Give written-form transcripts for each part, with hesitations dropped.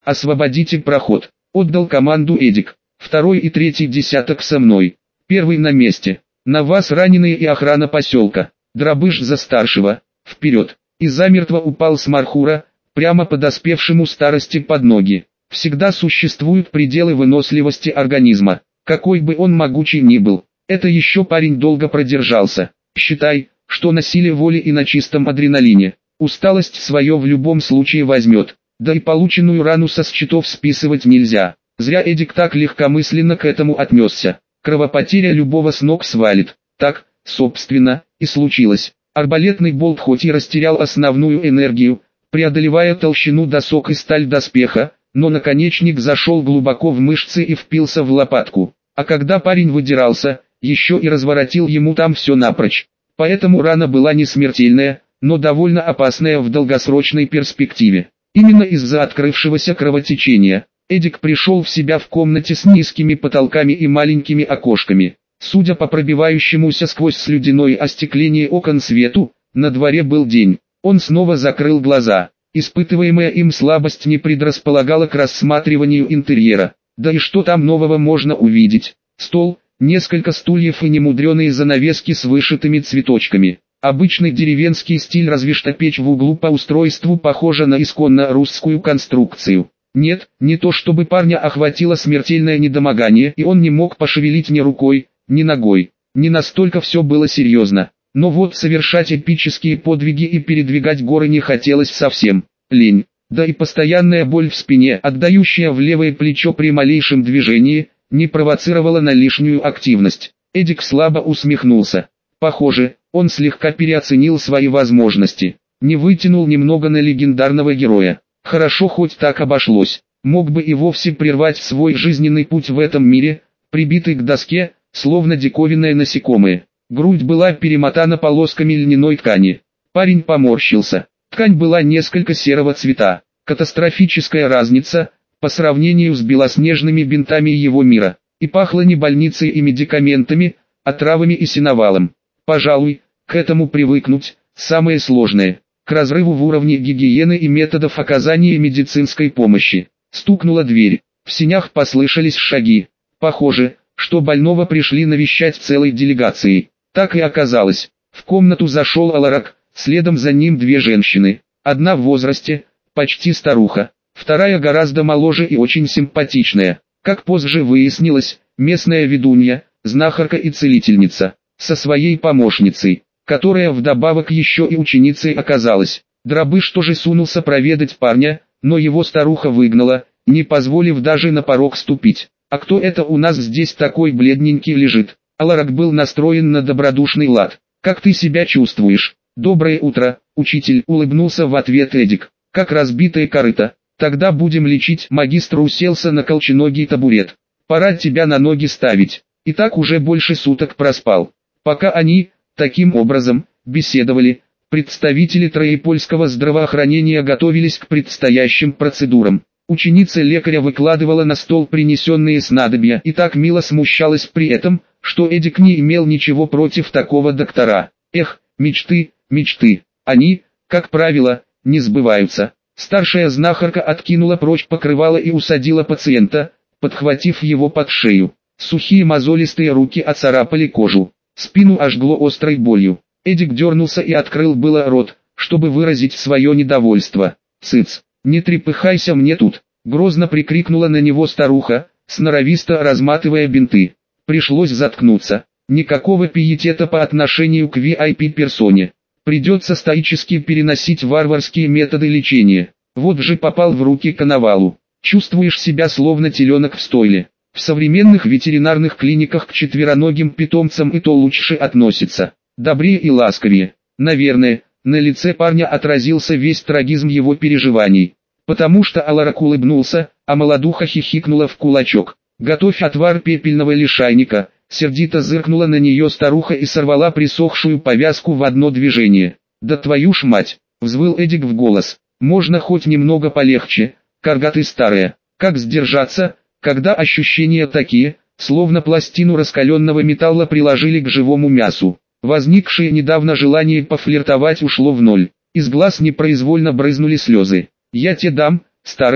освободите проход. Отдал команду Эдик. Второй и третий десяток со мной. Первый на месте. На вас раненые и охрана поселка. Дробыш за старшего. Вперед. И замертво упал с Мархура, прямо подоспевшему старости под ноги. Всегда существуют пределы выносливости организма. Какой бы он могучий ни был, это еще парень долго продержался. Считай, что на силе воли и на чистом адреналине. Усталость свое в любом случае возьмет. Да и полученную рану со счетов списывать нельзя. Зря Эдик так легкомысленно к этому отнесся. Кровопотеря любого с ног свалит. Так, собственно, и случилось. Арбалетный болт хоть и растерял основную энергию, преодолевая толщину досок и сталь доспеха, но наконечник зашел глубоко в мышцы и впился в лопатку. А когда парень выдирался, еще и разворотил ему там все напрочь. Поэтому рана была не смертельная, но довольно опасная в долгосрочной перспективе. Именно из-за открывшегося кровотечения Эдик пришел в себя в комнате с низкими потолками и маленькими окошками. Судя по пробивающемуся сквозь слюдяное остекление окон свету, на дворе был день. Он снова закрыл глаза. Испытываемая им слабость не предрасполагала к рассматриванию интерьера. Да и что там нового можно увидеть? Стол, несколько стульев и немудреные занавески с вышитыми цветочками. Обычный деревенский стиль, разве что печь в углу по устройству похожа на исконно русскую конструкцию. Нет, не то чтобы парня охватило смертельное недомогание и он не мог пошевелить ни рукой, ни ногой. Не настолько все было серьезно. Но вот совершать эпические подвиги и передвигать горы не хотелось совсем. Лень. Да и постоянная боль в спине, отдающая в левое плечо при малейшем движении, не провоцировала на лишнюю активность. Эдик слабо усмехнулся. Похоже, он слегка переоценил свои возможности. Не вытянул немного на легендарного героя. Хорошо хоть так обошлось. Мог бы и вовсе прервать свой жизненный путь в этом мире, прибитый к доске, словно диковинное насекомое. Грудь была перемотана полосками льняной ткани. Парень поморщился. Ткань была несколько серого цвета. Катастрофическая разница, по сравнению с белоснежными бинтами его мира. И пахло не больницей и медикаментами, а травами и сеновалом. Пожалуй, к этому привыкнуть, самое сложное. К разрыву в уровне гигиены и методов оказания медицинской помощи. Стукнула дверь. В сенях послышались шаги. Похоже, что больного пришли навещать целой делегацией. Так и оказалось. В комнату зашел Аларак, следом за ним две женщины. Одна в возрасте, почти старуха. Вторая гораздо моложе и очень симпатичная. Как позже выяснилось, местная ведунья, знахарка и целительница. Со своей помощницей, которая вдобавок еще и ученицей оказалась. Дробыш тоже сунулся проведать парня, но его старуха выгнала, не позволив даже на порог ступить. «А кто это у нас здесь такой бледненький лежит?» Аларак был настроен на добродушный лад. «Как ты себя чувствуешь?» «Доброе утро, учитель», — улыбнулся в ответ Эдик. «Как разбитое корыто. Тогда будем лечить». Магистр уселся на колченогий табурет. «Пора тебя на ноги ставить. И так уже больше суток проспал». Пока они, таким образом, беседовали, представители троепольского здравоохранения готовились к предстоящим процедурам. Ученица лекаря выкладывала на стол принесенные снадобья и так мило смущалась при этом, что Эдик не имел ничего против такого доктора. Эх, мечты, мечты. Они, как правило, не сбываются. Старшая знахарка откинула прочь покрывало и усадила пациента, подхватив его под шею. Сухие мозолистые руки оцарапали кожу. Спину ожгло острой болью. Эдик дернулся и открыл было рот, чтобы выразить свое недовольство. «Цыц, не трепыхайся мне тут!» — грозно прикрикнула на него старуха, сноровисто разматывая бинты. Пришлось заткнуться. Никакого пиетета по отношению к VIP-персоне. Придется стоически переносить варварские методы лечения. Вот же попал в руки Коновалу. Чувствуешь себя словно теленок в стойле. В современных ветеринарных клиниках к четвероногим питомцам и то лучше относятся. Добрее и ласковее. Наверное, на лице парня отразился весь трагизм его переживаний. Потому что Аларак улыбнулся, а молодуха хихикнула в кулачок. «Готовь отвар пепельного лишайника», — сердито зыркнула на нее старуха и сорвала присохшую повязку в одно движение. «Да твою ж мать!» — взвыл Эдик в голос. «Можно хоть немного полегче, карга ты старая. Как сдержаться, когда ощущения такие, словно пластину раскаленного металла приложили к живому мясу?» Возникшее недавно желание пофлиртовать ушло в ноль. Из глаз непроизвольно брызнули слезы. «Я те дам, старая»,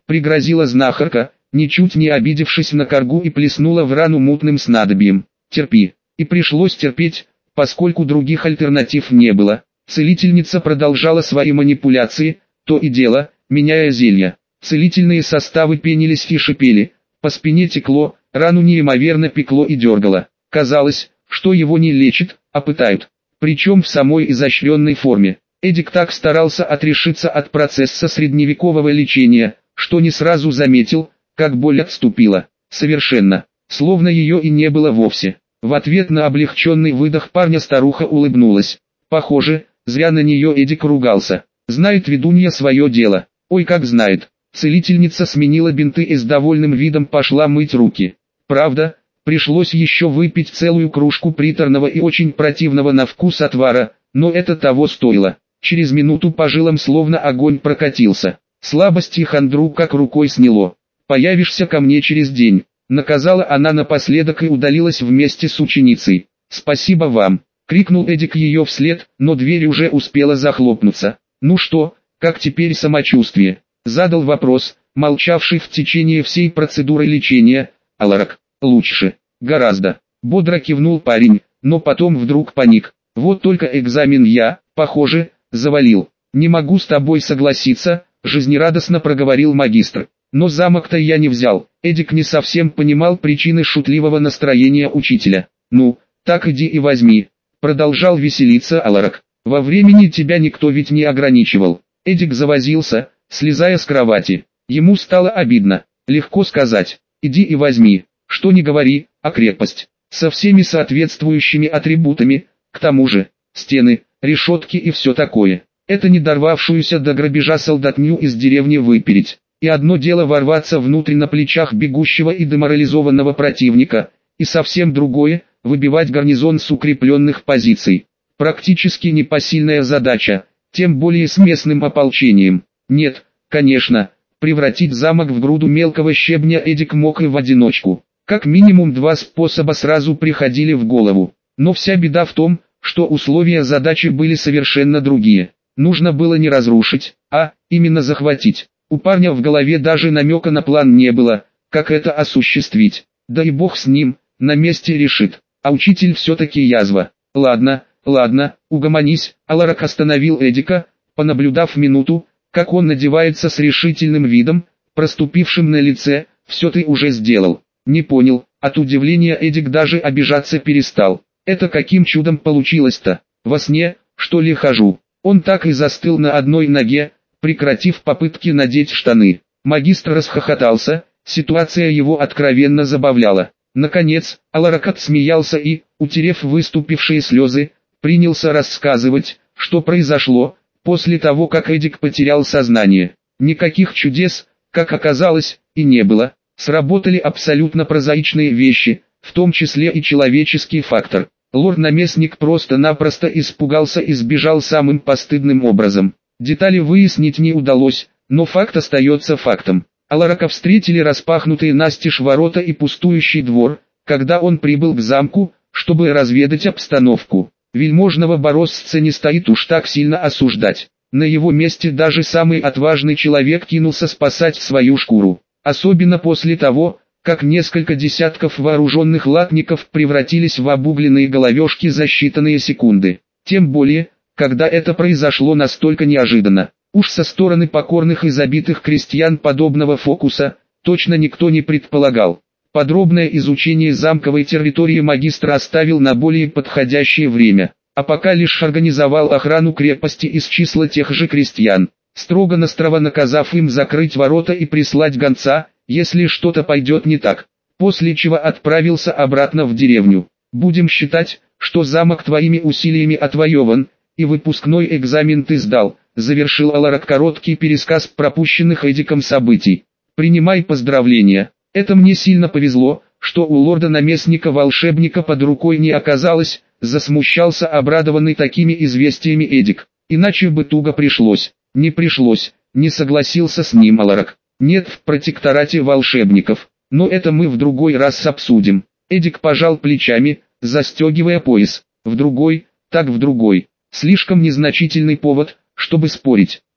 пригрозила знахарка, ничуть не обидевшись на коргу, и плеснула в рану мутным снадобьем. Терпи. И пришлось терпеть, поскольку других альтернатив не было. Целительница продолжала свои манипуляции, то и дело, меняя зелья. Целительные составы пенились и шипели, по спине текло, рану неимоверно пекло и дергало. Казалось, что его не лечат, а пытают. Причем в самой изощренной форме. Эдик так старался отрешиться от процесса средневекового лечения, что не сразу заметил, как боль отступила. Совершенно, словно ее и не было вовсе. В ответ на облегченный выдох парня старуха улыбнулась. Похоже, зря на нее Эдик ругался. Знает ведунья свое дело. Ой, как знает. Целительница сменила бинты и с довольным видом пошла мыть руки. Правда, пришлось еще выпить целую кружку приторного и очень противного на вкус отвара, но это того стоило. Через минуту по жилам словно огонь прокатился. Слабость и хандру как рукой сняло. «Появишься ко мне через день», — наказала она напоследок и удалилась вместе с ученицей. «Спасибо вам», — крикнул Эдик ее вслед, но дверь уже успела захлопнуться. «Ну что, как теперь самочувствие?» — задал вопрос, молчавший в течение всей процедуры лечения. «Аларак, лучше, гораздо», — бодро кивнул парень, но потом вдруг паник. «Вот только экзамен я, похоже, завалил. Не могу с тобой согласиться», — жизнерадостно проговорил магистр. «Но замок-то я не взял». Эдик не совсем понимал причины шутливого настроения учителя. «Ну, так иди и возьми», — продолжал веселиться Аларак. «Во времени тебя никто ведь не ограничивал». Эдик завозился, слезая с кровати. Ему стало обидно. Легко сказать, иди и возьми, что не говори, а крепость. Со всеми соответствующими атрибутами, к тому же, стены, решетки и все такое. Это не дорвавшуюся до грабежа солдатню из деревни выпереть. И одно дело ворваться внутрь на плечах бегущего и деморализованного противника, и совсем другое – выбивать гарнизон с укрепленных позиций. Практически непосильная задача, тем более с местным ополчением. Нет, конечно, превратить замок в груду мелкого щебня Эдик мог и в одиночку. Как минимум два способа сразу приходили в голову. Но вся беда в том, что условия задачи были совершенно другие. Нужно было не разрушить, а именно захватить. У парня в голове даже намека на план не было, как это осуществить. Да и бог с ним, на месте решит. А учитель все-таки язва. Ладно, угомонись. Аларак остановил Эдика, понаблюдав минуту, как он надевается с решительным видом, проступившим на лице. «Все ты уже сделал». «Не понял». От удивления Эдик даже обижаться перестал. «Это каким чудом получилось-то? Во сне, что ли, хожу?» Он так и застыл на одной ноге, прекратив попытки надеть штаны. Магистр расхохотался, ситуация его откровенно забавляла. Наконец, Аларак отсмеялся и, утерев выступившие слезы, принялся рассказывать, что произошло, после того как Эдик потерял сознание. Никаких чудес, как оказалось, и не было. Сработали абсолютно прозаичные вещи, в том числе и человеческий фактор. Лорд-наместник просто-напросто испугался и сбежал самым постыдным образом. Детали выяснить не удалось, но факт остается фактом. Аларака встретили распахнутые настежь ворота и пустующий двор, когда он прибыл к замку, чтобы разведать обстановку. Вельможного бороздца не стоит уж так сильно осуждать. На его месте даже самый отважный человек кинулся спасать свою шкуру. Особенно после того, как несколько десятков вооруженных латников превратились в обугленные головешки за считанные секунды. Тем более, когда это произошло настолько неожиданно. Уж со стороны покорных и забитых крестьян подобного фокуса, точно никто не предполагал. Подробное изучение замковой территории магистр оставил на более подходящее время, а пока лишь организовал охрану крепости из числа тех же крестьян, строго-настрого наказав им закрыть ворота и прислать гонца, если что-то пойдет не так, после чего отправился обратно в деревню. «Будем считать, что замок твоими усилиями отвоеван, и выпускной экзамен ты сдал», завершил Аларак короткий пересказ пропущенных Эдиком событий. «Принимай поздравления. Это мне сильно повезло, что у лорда-наместника-волшебника под рукой не оказалось», засмущался обрадованный такими известиями Эдик. «Иначе бы туго пришлось». «Не пришлось», не согласился с ним Аларак. «Нет в протекторате волшебников, но это мы в другой раз обсудим». Эдик пожал плечами, застегивая пояс. «В другой, так в другой. Слишком незначительный повод, чтобы спорить».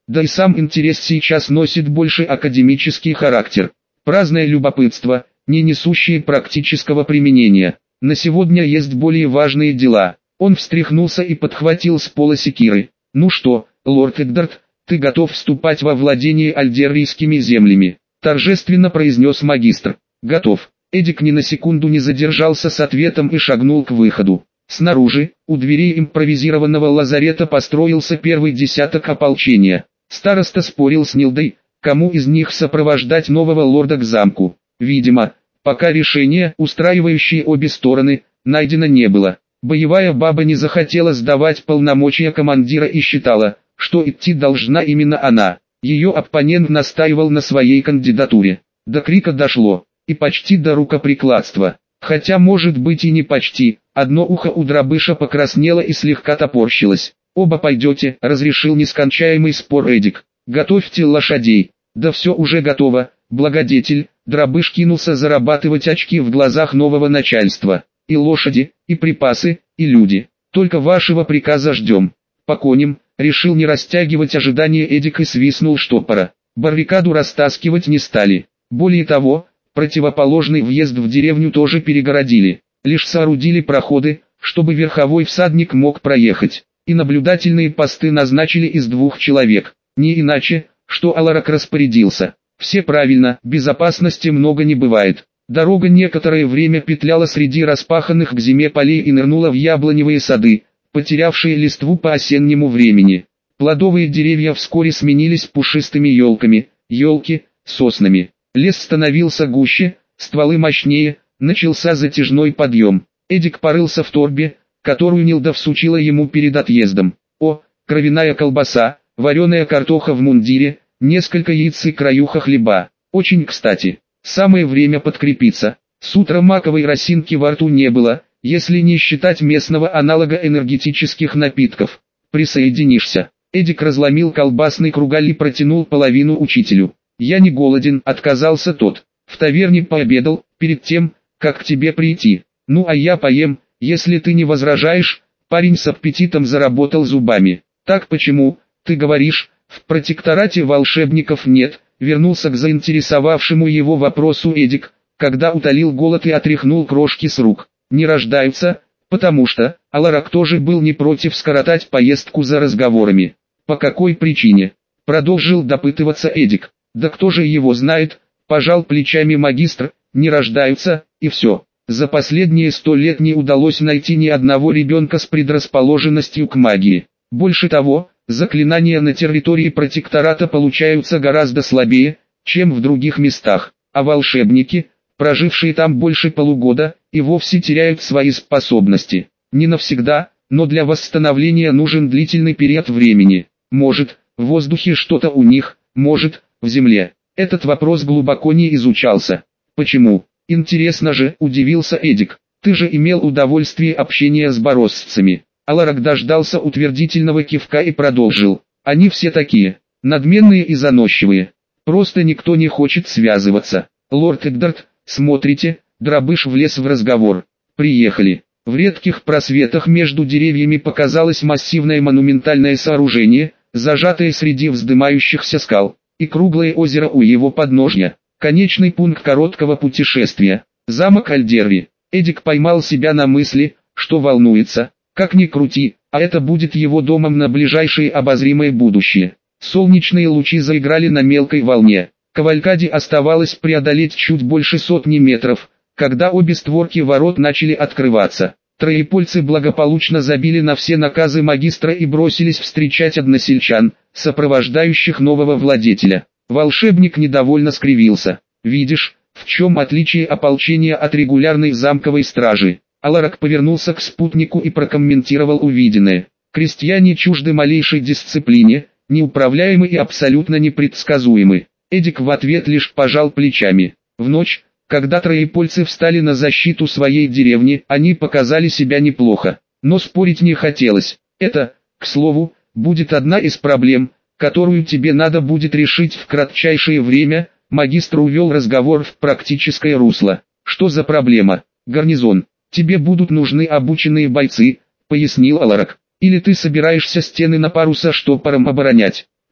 Да и сам интерес сейчас носит больше академический характер. Праздное любопытство, не несущее практического применения. На сегодня есть более важные дела. Он встряхнулся и подхватил с пола секиры. «Ну что, лорд Эддард, ты готов вступать во владение альдеррийскими землями?» Торжественно произнес магистр. «Готов». Эдик ни на секунду не задержался с ответом и шагнул к выходу. Снаружи, у дверей импровизированного лазарета построился первый десяток ополчения. Староста спорил с Нилдой, кому из них сопровождать нового лорда к замку. Видимо, пока решение, устраивающее обе стороны, найдено не было. Боевая баба не захотела сдавать полномочия командира и считала, что идти должна именно она. Ее оппонент настаивал на своей кандидатуре. До крика дошло, и почти до рукоприкладства. Хотя может быть и не почти, одно ухо у Дробыша покраснело и слегка топорщилось. «Оба пойдете», — разрешил нескончаемый спор Эдик. «Готовьте лошадей». «Да все уже готово, благодетель». Дробыш кинулся зарабатывать очки в глазах нового начальства. «И лошади, и припасы, и люди. Только вашего приказа ждем». «По коням», — решил не растягивать ожидания Эдик и свистнул штопора. Баррикаду растаскивать не стали. Более того, противоположный въезд в деревню тоже перегородили. Лишь соорудили проходы, чтобы верховой всадник мог проехать. И наблюдательные посты назначили из 2 человек. Не иначе, что Аларак распорядился. Все правильно, безопасности много не бывает. Дорога некоторое время петляла среди распаханных к зиме полей и нырнула в яблоневые сады, потерявшие листву по осеннему времени. Плодовые деревья вскоре сменились пушистыми елками, елки – соснами. Лес становился гуще, стволы мощнее, начался затяжной подъем. Эдик порылся в торбе, которую Нилда всучила ему перед отъездом. О, кровяная колбаса, вареная картоха в мундире, несколько яиц и краюха хлеба. Очень кстати. Самое время подкрепиться. С утра маковой росинки во рту не было, если не считать местного аналога энергетических напитков. Присоединишься. Эдик разломил колбасный кругаль и протянул половину учителю. «Я не голоден», — отказался тот. «В таверне пообедал, перед тем, как к тебе прийти. Ну а я поем, если ты не возражаешь». Парень с аппетитом заработал зубами. «Так почему, ты говоришь, в протекторате волшебников нет?» Вернулся к заинтересовавшему его вопросу Эдик, когда утолил голод и отряхнул крошки с рук. «Не рождаются, потому что...» Аларак тоже был не против скоротать поездку за разговорами. «По какой причине?» Продолжил допытываться Эдик. «Да кто же его знает?» Пожал плечами магистр. «Не рождаются, и все. За последние 100 лет не удалось найти ни одного ребенка с предрасположенностью к магии. Больше того, заклинания на территории протектората получаются гораздо слабее, чем в других местах, а волшебники, прожившие там больше полугода, и вовсе теряют свои способности. Не навсегда, но для восстановления нужен длительный период времени. Может, в воздухе что-то у них, может, в земле. Этот вопрос глубоко не изучался. Почему? Интересно же, удивился Эдик. Ты же имел удовольствие общения с бороссцами. Аларак дождался утвердительного кивка и продолжил. Они все такие, надменные и заносчивые. Просто никто не хочет связываться. Лорд Эддард, смотрите, Дробыш влез в разговор. Приехали. В редких просветах между деревьями показалось массивное монументальное сооружение, зажатое среди вздымающихся скал, и круглое озеро у его подножья. Конечный пункт короткого путешествия. Замок Альдерри. Эдик поймал себя на мысли, что волнуется. Как ни крути, а это будет его домом на ближайшее обозримое будущее. Солнечные лучи заиграли на мелкой волне. Кавалькаде оставалось преодолеть чуть больше 100 метров, когда обе створки ворот начали открываться. Троепольцы благополучно забили на все наказы магистра и бросились встречать односельчан, сопровождающих нового владетеля. Волшебник недовольно скривился. «Видишь, в чем отличие ополчения от регулярной замковой стражи?» Аларак повернулся к спутнику и прокомментировал увиденное. «Крестьяне чужды малейшей дисциплине, неуправляемы и абсолютно непредсказуемы». Эдик в ответ лишь пожал плечами. В ночь, когда троепольцы встали на защиту своей деревни, они показали себя неплохо. Но спорить не хотелось. Это, к слову, будет одна из проблем, которую тебе надо будет решить в кратчайшее время. Магистр увел разговор в практическое русло. «Что за проблема?» «Гарнизон. Тебе будут нужны обученные бойцы», — пояснил Аларак. «Или ты собираешься стены на пару со штопором оборонять?»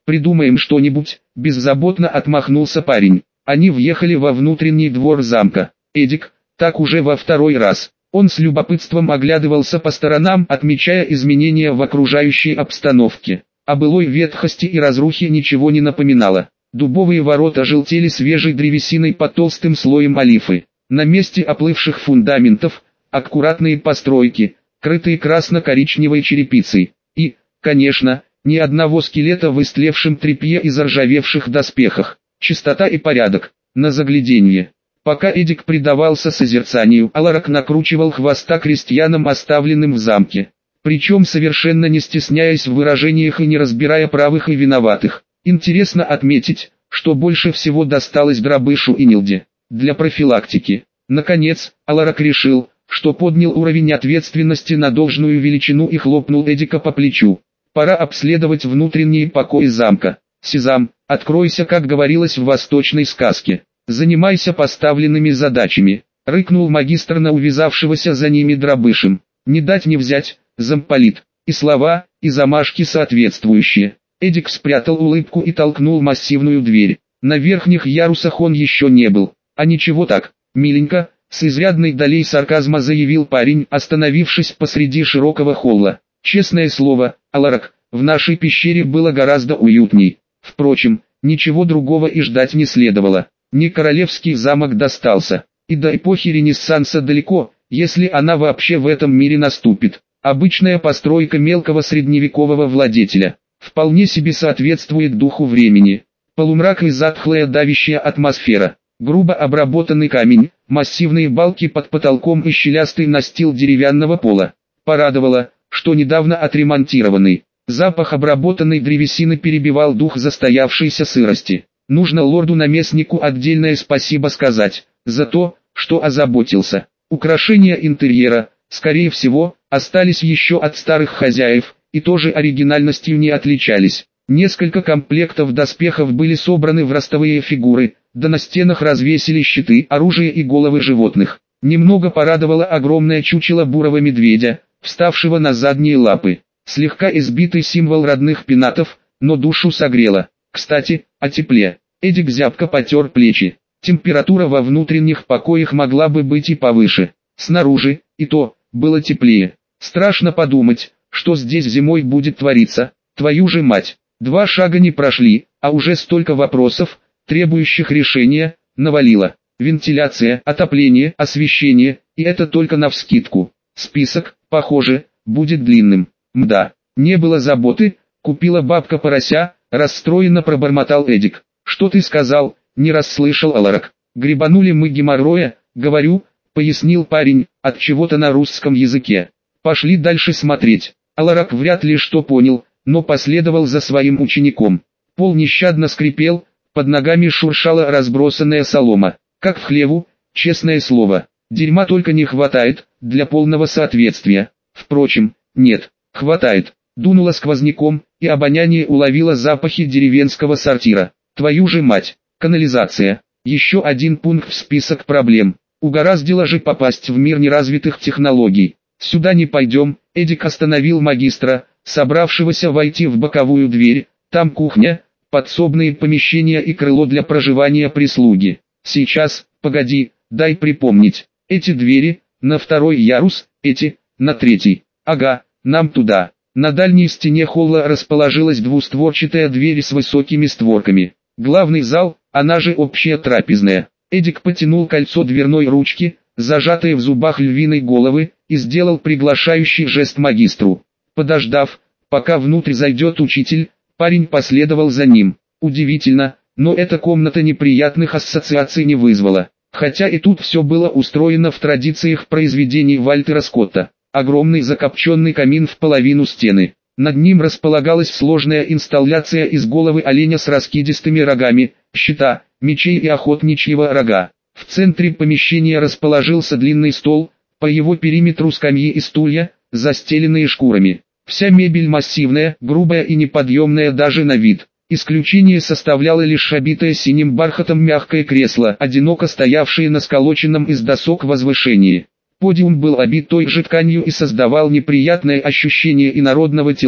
«Придумаем что-нибудь», – беззаботно отмахнулся парень. Они въехали во внутренний двор замка. Эдик, так уже во второй раз. Он с любопытством оглядывался по сторонам, отмечая изменения в окружающей обстановке. О былой ветхости и разрухе ничего не напоминало. Дубовые ворота желтели свежей древесиной под толстым слоем олифы. На месте оплывших фундаментов – аккуратные постройки, крытые красно-коричневой черепицей. И, конечно, ни одного скелета в истлевшем тряпье и заржавевших доспехах. Чистота и порядок, на загляденье. Пока Эдик предавался созерцанию, Аларак накручивал хвоста крестьянам, оставленным в замке. Причем совершенно не стесняясь в выражениях и не разбирая правых и виноватых. Интересно отметить, что больше всего досталось Дробышу и Нилде. Для профилактики. Наконец, Аларак решил, что поднял уровень ответственности на должную величину и хлопнул Эдика по плечу. Пора обследовать внутренние покои замка. Сезам, откройся, как говорилось в восточной сказке. Занимайся поставленными задачами. Рыкнул магистр на увязавшегося за ними Дробышем. Не дать не взять, замполит. И слова, и замашки соответствующие. Эдик спрятал улыбку и толкнул массивную дверь. На верхних ярусах он еще не был. А ничего так, миленько, с изрядной долей сарказма заявил парень, остановившись посреди широкого холла. Честное слово, Аларак, в нашей пещере было гораздо уютней. Впрочем, ничего другого и ждать не следовало. Не королевский замок достался. И до эпохи Ренессанса далеко, если она вообще в этом мире наступит. Обычная постройка мелкого средневекового владетеля. Вполне себе соответствует духу времени. Полумрак и затхлая давящая атмосфера. Грубо обработанный камень, массивные балки под потолком и щелястый настил деревянного пола. Порадовало, что недавно отремонтированный. Запах обработанной древесины перебивал дух застоявшейся сырости. Нужно лорду-наместнику отдельное спасибо сказать, за то, что озаботился. Украшения интерьера, скорее всего, остались еще от старых хозяев, и тоже оригинальностью не отличались. Несколько комплектов доспехов были собраны в ростовые фигуры, да на стенах развесили щиты, оружие и головы животных. Немного порадовало огромное чучело бурого медведя, вставшего на задние лапы. Слегка избитый символ родных пенатов, но душу согрело. Кстати, о тепле. Эдик зябко потер плечи. Температура во внутренних покоях могла бы быть и повыше. Снаружи, и то, было теплее. Страшно подумать, что здесь зимой будет твориться. Твою же мать. 2 шага не прошли, а уже столько вопросов, требующих решения, навалило. Вентиляция, отопление, освещение, и это только навскидку. Список, похоже, будет длинным. Мда, не было заботы, купила бабка порося, расстроенно пробормотал Эдик. Что ты сказал, не расслышал Аларак. Гребанули мы геморроя, говорю, пояснил парень, от чего-то на русском языке. Пошли дальше смотреть. Аларак вряд ли что понял, но последовал за своим учеником. Пол нещадно скрипел, под ногами шуршала разбросанная солома. Как в хлеву, честное слово. Дерьма только не хватает, для полного соответствия. Впрочем, нет, хватает. Дунуло сквозняком, и обоняние уловило запахи деревенского сортира. Твою же мать, канализация. Еще один пункт в список проблем. Угораздило же попасть в мир неразвитых технологий. Сюда не пойдем, Эдик остановил магистра, собравшегося войти в боковую дверь. Там кухня, подсобные помещения и крыло для проживания прислуги. Сейчас, погоди, дай припомнить. Эти двери, на 2-й ярус, эти, на 3-й. Ага, нам туда. На дальней стене холла расположилась двустворчатая дверь с высокими створками. Главный зал, она же общая трапезная. Эдик потянул кольцо дверной ручки, зажатое в зубах львиной головы, и сделал приглашающий жест магистру. Подождав, пока внутрь зайдет учитель, парень последовал за ним. Удивительно, но эта комната неприятных ассоциаций не вызвала. Хотя и тут все было устроено в традициях произведений Вальтера Скотта. Огромный закопченный камин в половину стены. Над ним располагалась сложная инсталляция из головы оленя с раскидистыми рогами, щита, мечей и охотничьего рога. В центре помещения расположился длинный стол, по его периметру скамьи и стулья, застеленные шкурами. Вся мебель массивная, грубая и неподъемная даже на вид. Исключение составляло лишь обитое синим бархатом мягкое кресло, одиноко стоявшее на сколоченном из досок возвышении. Подиум был обит той же тканью и создавал неприятное ощущение инородного тела,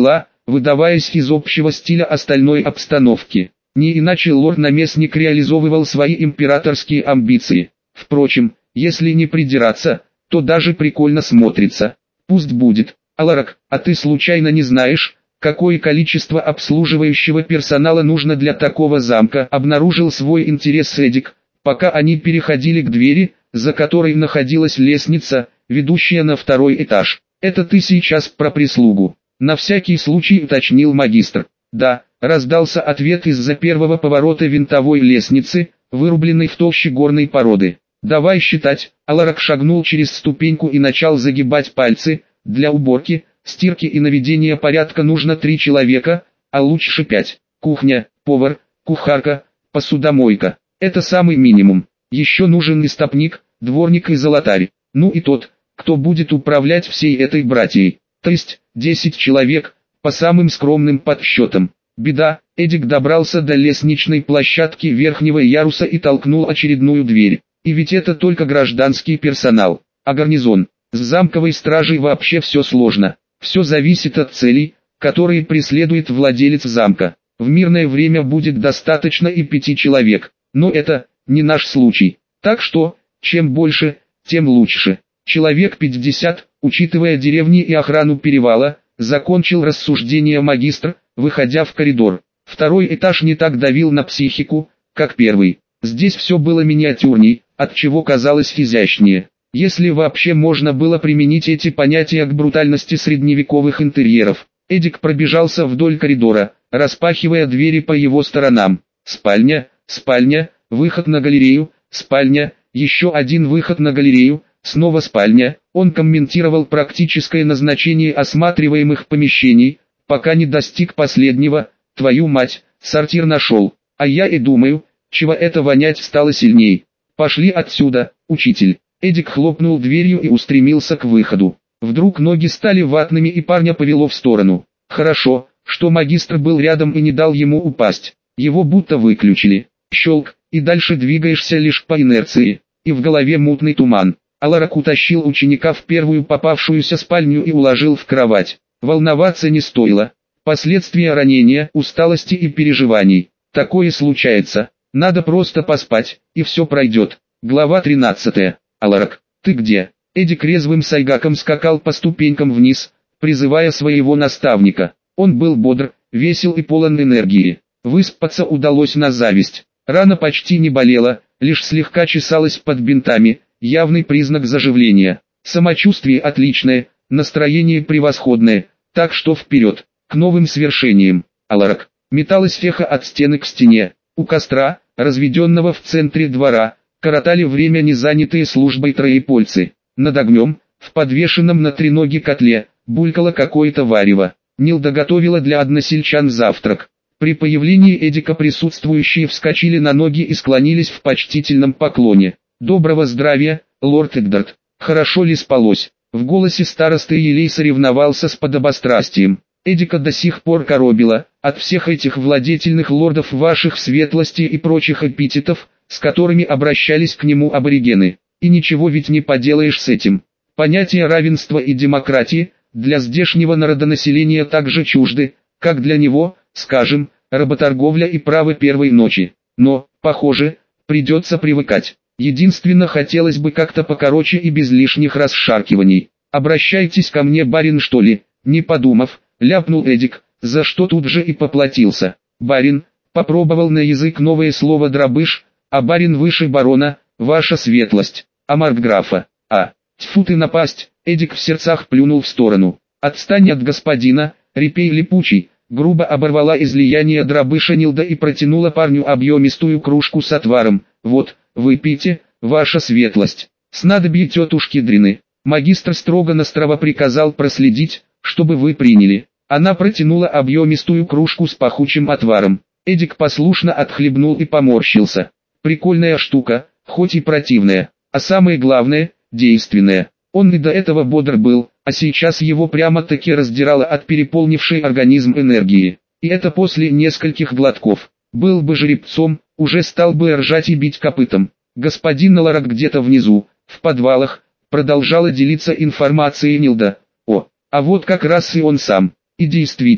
выдаваясь из общего стиля остальной обстановки. Не иначе лорд-наместник реализовывал свои императорские амбиции. Впрочем, если не придираться, то даже прикольно смотрится. Пусть будет. Аларак, а ты случайно не знаешь, какое количество обслуживающего персонала нужно для такого замка? Обнаружил свой интерес Эдик, пока они переходили к двери, за которой находилась лестница, ведущая на второй этаж. Это ты сейчас про прислугу? На всякий случай уточнил магистр. Да, раздался ответ из-за первого поворота винтовой лестницы, вырубленной в толще горной породы. Давай считать. Аларак шагнул через ступеньку и начал загибать пальцы. Для уборки, стирки и наведения порядка нужно 3 человека, а лучше 5. Кухня, повар, кухарка, посудомойка. Это самый минимум. Еще нужен истопник, дворник и золотарь. Ну и тот, кто будет управлять всей этой братьей. То есть, 10 человек, по самым скромным подсчетам. Беда, Эдик добрался до лестничной площадки верхнего яруса и толкнул очередную дверь. И ведь это только гражданский персонал, а гарнизон. С замковой стражей вообще все сложно. Все зависит от целей, которые преследует владелец замка. В мирное время будет достаточно и 5 человек. Но это не наш случай. Так что, чем больше, тем лучше. Человек 50, учитывая деревни и охрану перевала, закончил рассуждение магистр, выходя в коридор. Второй этаж не так давил на психику, как первый. Здесь все было миниатюрней, отчего казалось изящнее. Если вообще можно было применить эти понятия к брутальности средневековых интерьеров. Эдик пробежался вдоль коридора, распахивая двери по его сторонам. Спальня, спальня, выход на галерею, спальня, еще один выход на галерею, снова спальня. Он комментировал практическое назначение осматриваемых помещений, пока не достиг последнего. Твою мать, сортир нашел. А я и думаю, чего это вонять стало сильней. Пошли отсюда, учитель. Эдик хлопнул дверью и устремился к выходу. Вдруг ноги стали ватными и парня повело в сторону. Хорошо, что магистр был рядом и не дал ему упасть. Его будто выключили. Щелк, и дальше двигаешься лишь по инерции. И в голове мутный туман. Аларак утащил ученика в первую попавшуюся спальню и уложил в кровать. Волноваться не стоило. Последствия ранения, усталости и переживаний. Такое случается. Надо просто поспать, и все пройдет. Глава 13. Аларак, ты где? Эдик резвым сайгаком скакал по ступенькам вниз, призывая своего наставника. Он был бодр, весел и полон энергии. Выспаться удалось на зависть. Рана почти не болела, лишь слегка чесалась под бинтами, явный признак заживления. Самочувствие отличное, настроение превосходное, так что вперед, к новым свершениям. Аларак, металась феха от стены к стене. У костра, разведенного в центре двора, коротали время незанятые службой троепольцы. Над огнем, в подвешенном на треноге котле, булькало какое-то варево. Нилда готовила для односельчан завтрак. При появлении Эдика присутствующие вскочили на ноги и склонились в почтительном поклоне. «Доброго здравия, лорд Эддард. Хорошо ли спалось?» В голосе старосты Елей соревновался с подобострастием. Эдика до сих пор коробило, от всех этих владетельных лордов ваших светлостей и прочих эпитетов, с которыми обращались к нему аборигены. И ничего ведь не поделаешь с этим. Понятия равенства и демократии, для здешнего народонаселения так же чужды, как для него, скажем, работорговля и право первой ночи. Но, похоже, придется привыкать. Единственно хотелось бы как-то покороче и без лишних расшаркиваний. «Обращайтесь ко мне, барин, что ли?» Не подумав, ляпнул Эдик, за что тут же и поплатился. «Барин», попробовал на язык новое слово «дробыш», а барин выше барона, ваша светлость, а маркграфа, тьфу ты напасть, Эдик в сердцах плюнул в сторону. «Отстань от господина, репей липучий», грубо оборвала излияние дробыша Нилда и протянула парню объемистую кружку с отваром. «Вот, выпейте, ваша светлость, снадобье тетушки Дрины». Магистр строго-настрого приказал проследить, чтобы вы приняли. Она протянула объемистую кружку с пахучим отваром. Эдик послушно отхлебнул и поморщился. Прикольная штука, хоть и противная, а самое главное, действенная. Он и до этого бодр был, а сейчас его прямо-таки раздирало от переполнившей организм энергии. И это после нескольких глотков. Был бы жеребцом, уже стал бы ржать и бить копытом. Господин Аларак где-то внизу, в подвалах, продолжала делиться информацией Нилда. А вот как раз и он сам. И действительно,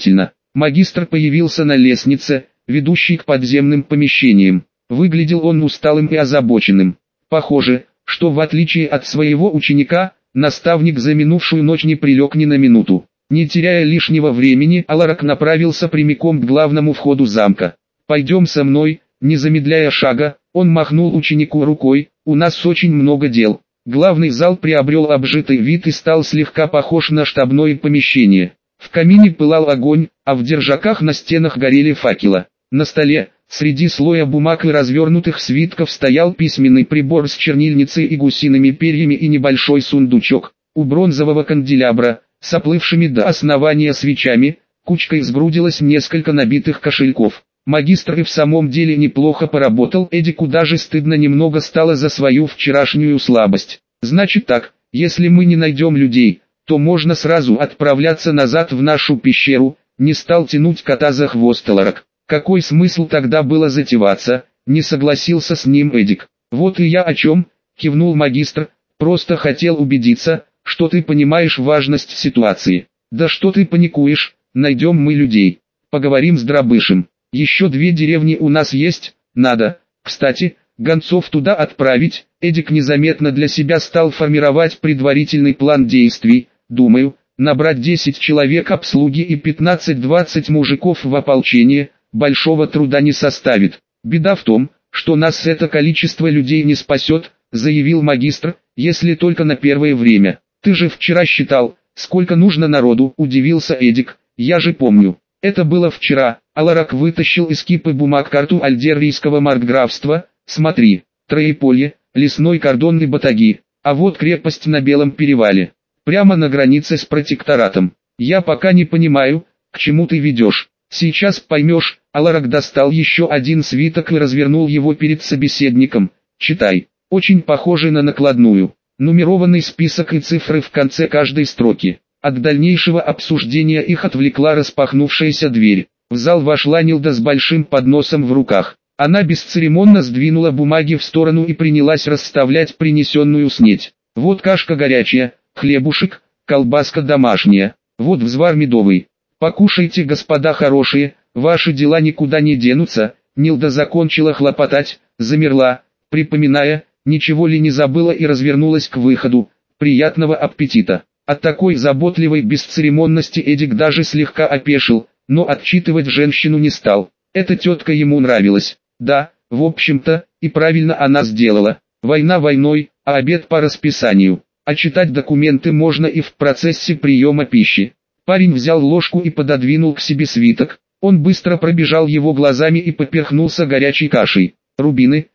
Магистр появился на лестнице, ведущей к подземным помещениям. Выглядел он усталым и озабоченным. Похоже, что в отличие от своего ученика, наставник за минувшую ночь не прилег ни на минуту. Не теряя лишнего времени, Аларак направился прямиком к главному входу замка. «Пойдем со мной», не замедляя шага, он махнул ученику рукой, «у нас очень много дел». Главный зал приобрел обжитый вид и стал слегка похож на штабное помещение. В камине пылал огонь, а в держаках на стенах горели факелы. На столе, среди слоя бумаг и развернутых свитков, стоял письменный прибор с чернильницей и гусиными перьями и небольшой сундучок. У бронзового канделябра, с оплывшими до основания свечами, кучкой сгрудилось несколько набитых кошельков. Магистр и в самом деле неплохо поработал, Эдику даже стыдно немного стало за свою вчерашнюю слабость. Значит так, если мы не найдем людей, то можно сразу отправляться назад в нашу пещеру, не стал тянуть кота за хвост Аларак. Какой смысл тогда было затеваться, не согласился с ним Эдик. Вот и я о чем, кивнул магистр, просто хотел убедиться, что ты понимаешь важность ситуации. Да что ты паникуешь, найдем мы людей. Поговорим с Дробышем. Еще 2 деревни у нас есть, надо, кстати, гонцов туда отправить. Эдик незаметно для себя стал формировать предварительный план действий. Думаю, набрать 10 человек обслуги и 15-20 мужиков в ополчение, большого труда не составит. Беда в том, что нас это количество людей не спасет, заявил магистр, если только на первое время. Ты же вчера считал, сколько нужно народу, удивился Эдик, я же помню. Это было вчера. Аларак вытащил из кипы бумаг карту Альдеррийского маркграфства. Смотри, Троеполье, лесной кордон и батаги, а вот крепость на Белом перевале, прямо на границе с протекторатом. Я пока не понимаю, к чему ты ведешь. Сейчас поймешь. Аларак достал еще один свиток и развернул его перед собеседником. Читай. Очень похоже на накладную. Нумерованный список и цифры в конце каждой строки. От дальнейшего обсуждения их отвлекла распахнувшаяся дверь. В зал вошла Нилда с большим подносом в руках. Она бесцеремонно сдвинула бумаги в сторону и принялась расставлять принесенную снеть. Вот кашка горячая, хлебушек, колбаска домашняя, вот взвар медовый. Покушайте, господа хорошие, ваши дела никуда не денутся. Нилда закончила хлопотать, замерла, припоминая, ничего ли не забыла, и развернулась к выходу. Приятного аппетита. От такой заботливой бесцеремонности Эдик даже слегка опешил, но отчитывать женщину не стал. Эта тетка ему нравилась. Да, в общем-то, и правильно она сделала. Война войной, а обед по расписанию. А читать документы можно и в процессе приема пищи. Парень взял ложку и пододвинул к себе свиток. Он быстро пробежал его глазами и поперхнулся горячей кашей. Рубины,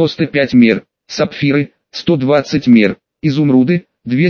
95 мер. Сапфиры, 120 мер. Изумруды,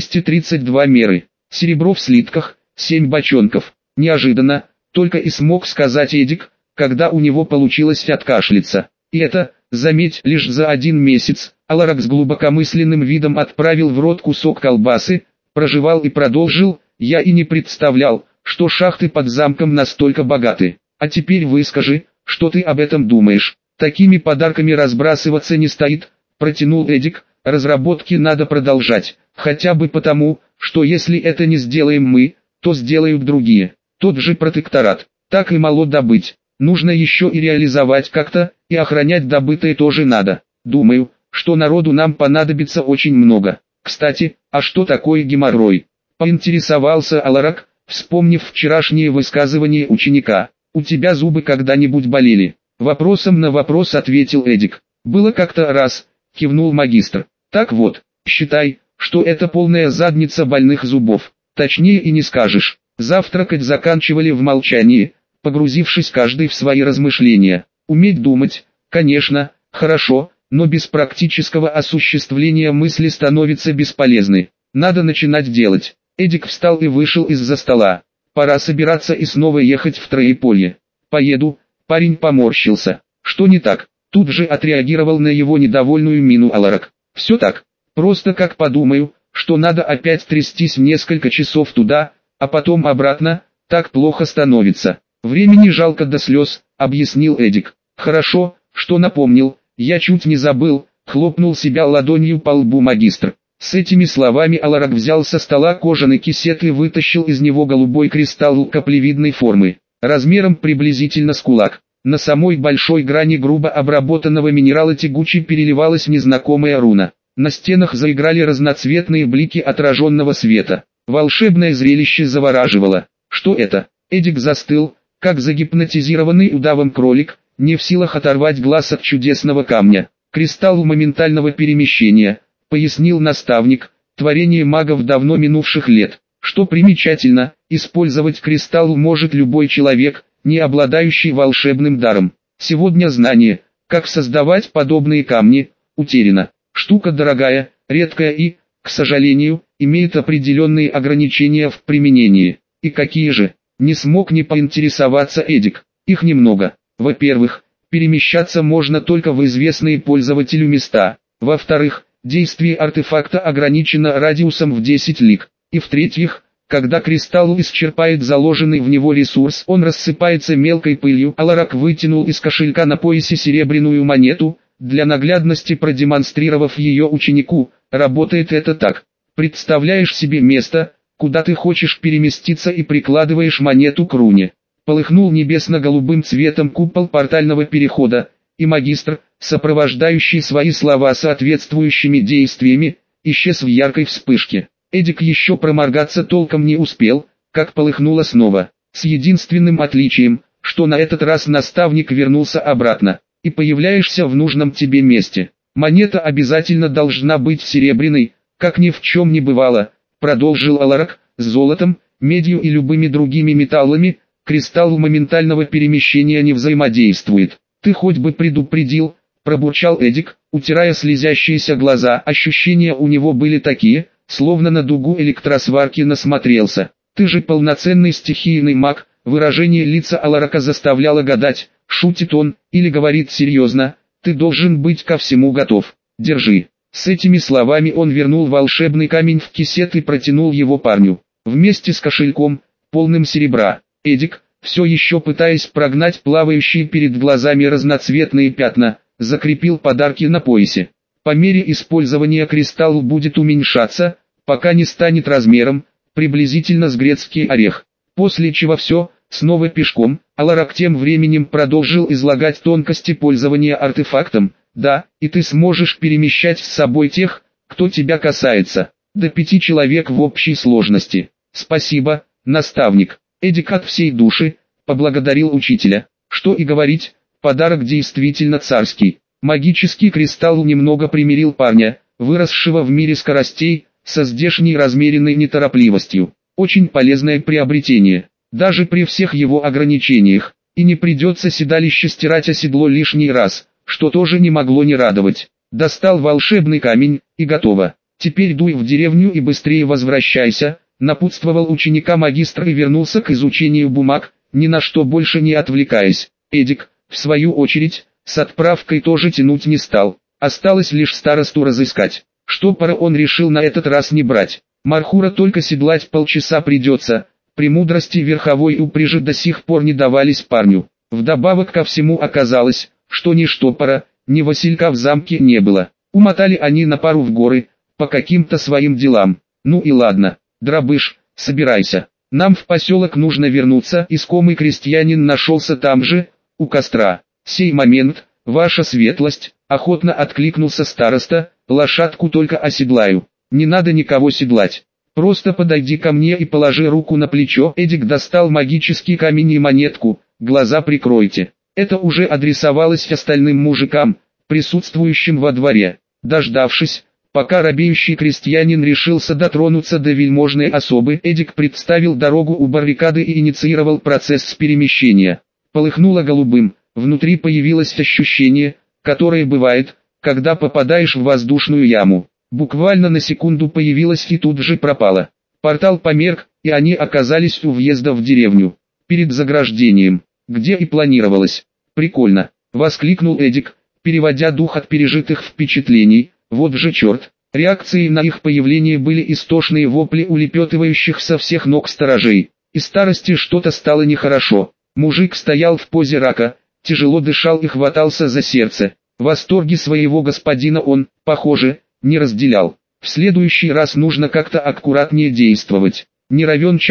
232 меры. Серебро в слитках, 7 бочонков. Неожиданно, только и смог сказать Эдик, когда у него получилось откашляться. И это, заметь, лишь за 1 месяц. Аларак с глубокомысленным видом отправил в рот кусок колбасы, прожевал и продолжил. Я и не представлял, что шахты под замком настолько богаты. А теперь выскажи, что ты об этом думаешь. Такими подарками разбрасываться не стоит, протянул Эдик. Разработки надо продолжать, хотя бы потому, что если это не сделаем мы, то сделают другие. Тот же протекторат. Так и мало добыть. Нужно еще и реализовать как-то, и охранять добытое тоже надо. Думаю, что народу нам понадобится очень много. Кстати, а что такое геморрой? Поинтересовался Аларак, вспомнив вчерашнее высказывание ученика. У тебя зубы когда-нибудь болели? Вопросом на вопрос ответил Эдик. Было как-то раз, кивнул магистр. Так вот, считай, что это полная задница больных зубов. Точнее и не скажешь. Завтракать заканчивали в молчании, погрузившись каждый в свои размышления. Уметь думать, конечно, хорошо, но без практического осуществления мысли становятся бесполезны. Надо начинать делать. Эдик встал и вышел из-за стола. Пора собираться и снова ехать в Троеполье. Поеду. Парень поморщился. Что не так? Тут же отреагировал на его недовольную мину Аларак. Все так. Просто как подумаю, что надо опять трястись несколько часов туда, а потом обратно, так плохо становится. Времени жалко до слез, объяснил Эдик. Хорошо, что напомнил, я чуть не забыл, хлопнул себя ладонью по лбу магистр. С этими словами Аларак взял со стола кожаный кисет и вытащил из него голубой кристалл каплевидной формы. размером приблизительно с кулак. На самой большой грани грубо обработанного минерала тягуче переливалась незнакомая руна. На стенах заиграли разноцветные блики отраженного света. Волшебное зрелище завораживало. Что это? Эдик застыл, как загипнотизированный удавом кролик, не в силах оторвать глаз от чудесного камня. Кристалл моментального перемещения, пояснил наставник, творение магов давно минувших лет. Что примечательно, использовать кристалл может любой человек, не обладающий волшебным даром. Сегодня знание, как создавать подобные камни, утеряно. Штука дорогая, редкая и, к сожалению, имеет определенные ограничения в применении. И какие же? Не смог не поинтересоваться Эдик. Их немного. Во-первых, перемещаться можно только в известные пользователю места. Во-вторых, действие артефакта ограничено радиусом в 10 лиг. И в-третьих, когда кристалл исчерпает заложенный в него ресурс, он рассыпается мелкой пылью. Аларак вытянул из кошелька на поясе серебряную монету, для наглядности продемонстрировав ее ученику. Работает это так. Представляешь себе место, куда ты хочешь переместиться, и прикладываешь монету к руне. Полыхнул небесно-голубым цветом купол портального перехода, и магистр, сопровождающий свои слова соответствующими действиями, исчез в яркой вспышке. Эдик еще проморгаться толком не успел, как полыхнуло снова, с единственным отличием, что на этот раз наставник вернулся обратно, и появляешься в нужном тебе месте. Монета обязательно должна быть серебряной, как ни в чем не бывало, продолжил Аларак, с золотом, медью и любыми другими металлами, кристалл моментального перемещения не взаимодействует. Ты хоть бы предупредил, пробурчал Эдик, утирая слезящиеся глаза. Ощущения у него были такие, словно на дугу электросварки насмотрелся. Ты же полноценный стихийный маг. Выражение лица Аларака заставляло гадать, шутит он, или говорит серьезно. Ты должен быть ко всему готов. Держи. С этими словами он вернул волшебный камень в кисет и протянул его парню, вместе с кошельком, полным серебра. Эдик, все еще пытаясь прогнать плавающие перед глазами разноцветные пятна, закрепил подарки на поясе. По мере использования кристалл будет уменьшаться, пока не станет размером, приблизительно с грецкий орех. После чего все, снова пешком. Аларак тем временем продолжил излагать тонкости пользования артефактом. Да, и ты сможешь перемещать с собой тех, кто тебя касается, до 5 человек в общей сложности. Спасибо, наставник. Эдик от всей души поблагодарил учителя. Что и говорить, подарок действительно царский. Магический кристалл немного примирил парня, выросшего в мире скоростей, со здешней размеренной неторопливостью. Очень полезное приобретение, даже при всех его ограничениях, и не придется седалище стирать о седло лишний раз, что тоже не могло не радовать. Достал волшебный камень, и готово. Теперь дуй в деревню и быстрее возвращайся, напутствовал ученика магистр и вернулся к изучению бумаг, ни на что больше не отвлекаясь. Эдик, в свою очередь, с отправкой тоже тянуть не стал. Осталось лишь старосту разыскать. Штопора он решил на этот раз не брать. Мархура только седлать полчаса придется. Премудрости верховой упряжи до сих пор не давались парню. Вдобавок ко всему оказалось, что ни штопора, ни Василька в замке не было. Умотали они на пару в горы, по каким-то своим делам. Ну и ладно, Дробыш, собирайся. Нам в поселок нужно вернуться. Искомый крестьянин нашелся там же, у костра. Сей момент, ваша светлость, охотно откликнулся староста, лошадку только оседлаю. Не надо никого седлать. Просто подойди ко мне и положи руку на плечо. Эдик достал магический камень и монетку, глаза прикройте. Это уже адресовалось остальным мужикам, присутствующим во дворе. Дождавшись, пока робеющий крестьянин решился дотронуться до вельможной особы, Эдик представил дорогу у баррикады и инициировал процесс перемещения. Полыхнуло голубым, внутри появилось ощущение, которое бывает, когда попадаешь в воздушную яму. Буквально на секунду появилось и тут же пропало. Портал померк, и они оказались у въезда в деревню. Перед заграждением, где и планировалось. «Прикольно», — воскликнул Эдик, переводя дух от пережитых впечатлений. «Вот же черт». Реакцией на их появление были истошные вопли улепетывающих со всех ног сторожей. И старости что-то стало нехорошо. Мужик стоял в позе рака, тяжело дышал и хватался за сердце. Восторги своего господина он, похоже, не разделял. В следующий раз нужно как-то аккуратнее действовать. Не равен час,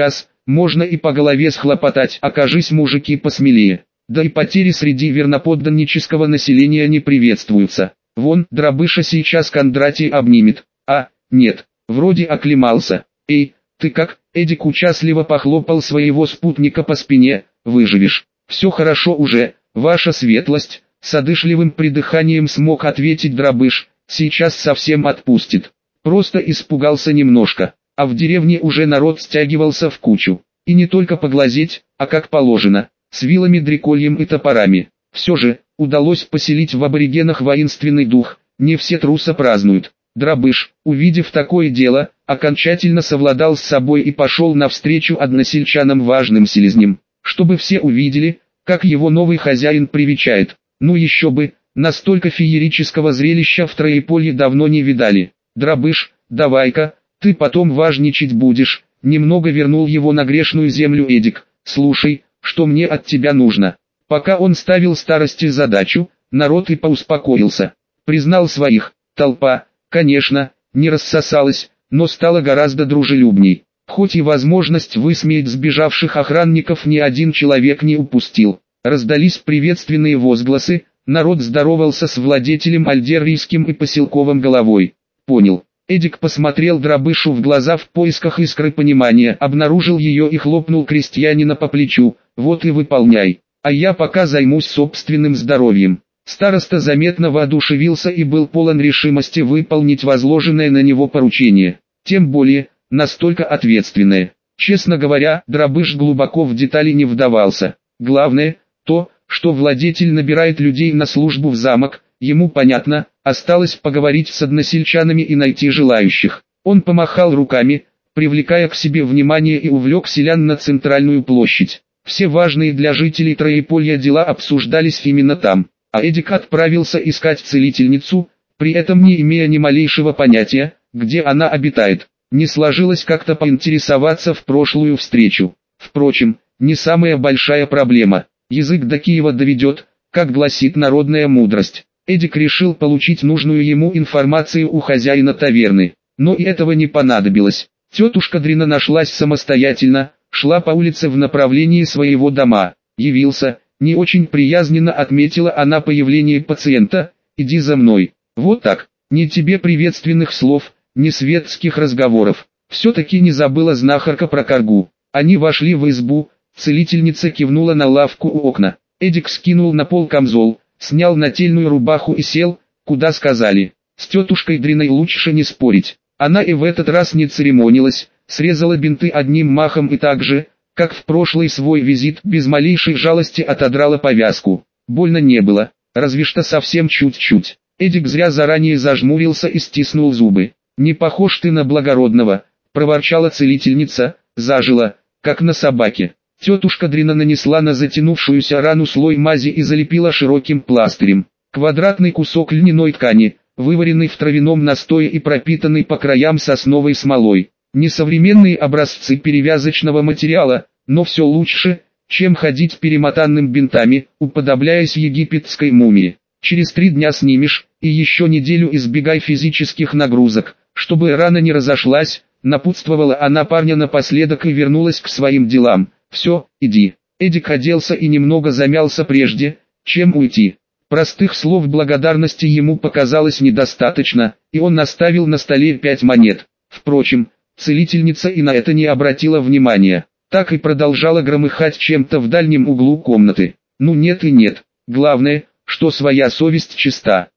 можно и по голове схлопотать, окажись мужики посмелее. Да и потери среди верноподданнического населения не приветствуются. Вон, Дробыша сейчас Кондратий обнимет. А, нет, вроде оклемался. Эй, ты как? Эдик участливо похлопал своего спутника по спине. Выживешь. Все хорошо уже, ваша светлость. С одышливым придыханием смог ответить Дробыш. Сейчас совсем отпустит. Просто испугался немножко. А в деревне уже народ стягивался в кучу. И не только поглазеть, а как положено. С вилами, дрекольем и топорами. Все же, удалось поселить в аборигенах воинственный дух, не все труса празднуют. Дробыш, увидев такое дело, окончательно совладал с собой и пошел навстречу односельчанам важным селезням, чтобы все увидели, как его новый хозяин привечает. Ну еще бы, настолько феерического зрелища в Троеполье давно не видали. Дробыш, давай-ка, ты потом важничать будешь, немного вернул его на грешную землю Эдик. Слушай, что мне от тебя нужно? Пока он ставил старости задачу, народ и поуспокоился. Признал своих, толпа, конечно, не рассосалась, но стала гораздо дружелюбней. Хоть и возможность высмеять сбежавших охранников ни один человек не упустил. Раздались приветственные возгласы, народ здоровался с владетелем альдерийским и поселковым головой. Понял. Эдик посмотрел Дробышу в глаза в поисках искры понимания, обнаружил ее и хлопнул крестьянина по плечу. Вот и выполняй, а я пока займусь собственным здоровьем. Староста заметно воодушевился и был полон решимости выполнить возложенное на него поручение. Тем более, настолько ответственное. Честно говоря, Дробыш глубоко в детали не вдавался. Главное, то, что владетель набирает людей на службу в замок, ему понятно, осталось поговорить с односельчанами и найти желающих. Он помахал руками, привлекая к себе внимание, и увлек селян на центральную площадь. Все важные для жителей Троеполья дела обсуждались именно там, а Эдик отправился искать целительницу, при этом не имея ни малейшего понятия, где она обитает. Не сложилось как-то поинтересоваться в прошлую встречу. Впрочем, не самая большая проблема. Язык до Киева доведет, как гласит народная мудрость. Эдик решил получить нужную ему информацию у хозяина таверны, но и этого не понадобилось. Тетушка Дрина нашлась самостоятельно, шла по улице в направлении своего дома. Явился, не очень приязненно отметила она появление пациента. Иди за мной. Вот так, ни тебе приветственных слов, ни светских разговоров. Все-таки не забыла знахарка про коргу. Они вошли в избу, целительница кивнула на лавку у окна. Эдик скинул на пол камзол, снял нательную рубаху и сел, куда сказали. С тетушкой Дриной лучше не спорить. Она и в этот раз не церемонилась, срезала бинты одним махом и так же, как в прошлый свой визит, без малейшей жалости отодрала повязку. Больно не было, разве что совсем чуть-чуть. Эдик зря заранее зажмурился и стиснул зубы. «Не похож ты на благородного», — проворчала целительница, — «зажила, как на собаке». Тетушка Дрина нанесла на затянувшуюся рану слой мази и залепила широким пластырем. Квадратный кусок льняной ткани, вываренный в травяном настое и пропитанный по краям сосновой смолой. Несовременные образцы перевязочного материала, но все лучше, чем ходить перемотанным бинтами, уподобляясь египетской мумии. Через 3 дня снимешь, и еще неделю избегай физических нагрузок, чтобы рана не разошлась, напутствовала она парня напоследок и вернулась к своим делам. «Все, иди». Эдик оделся и немного замялся прежде, чем уйти. Простых слов благодарности ему показалось недостаточно, и он наставил на столе 5 монет. Впрочем, целительница и на это не обратила внимания. Так и продолжала громыхать чем-то в дальнем углу комнаты. Ну нет и нет. Главное, что своя совесть чиста.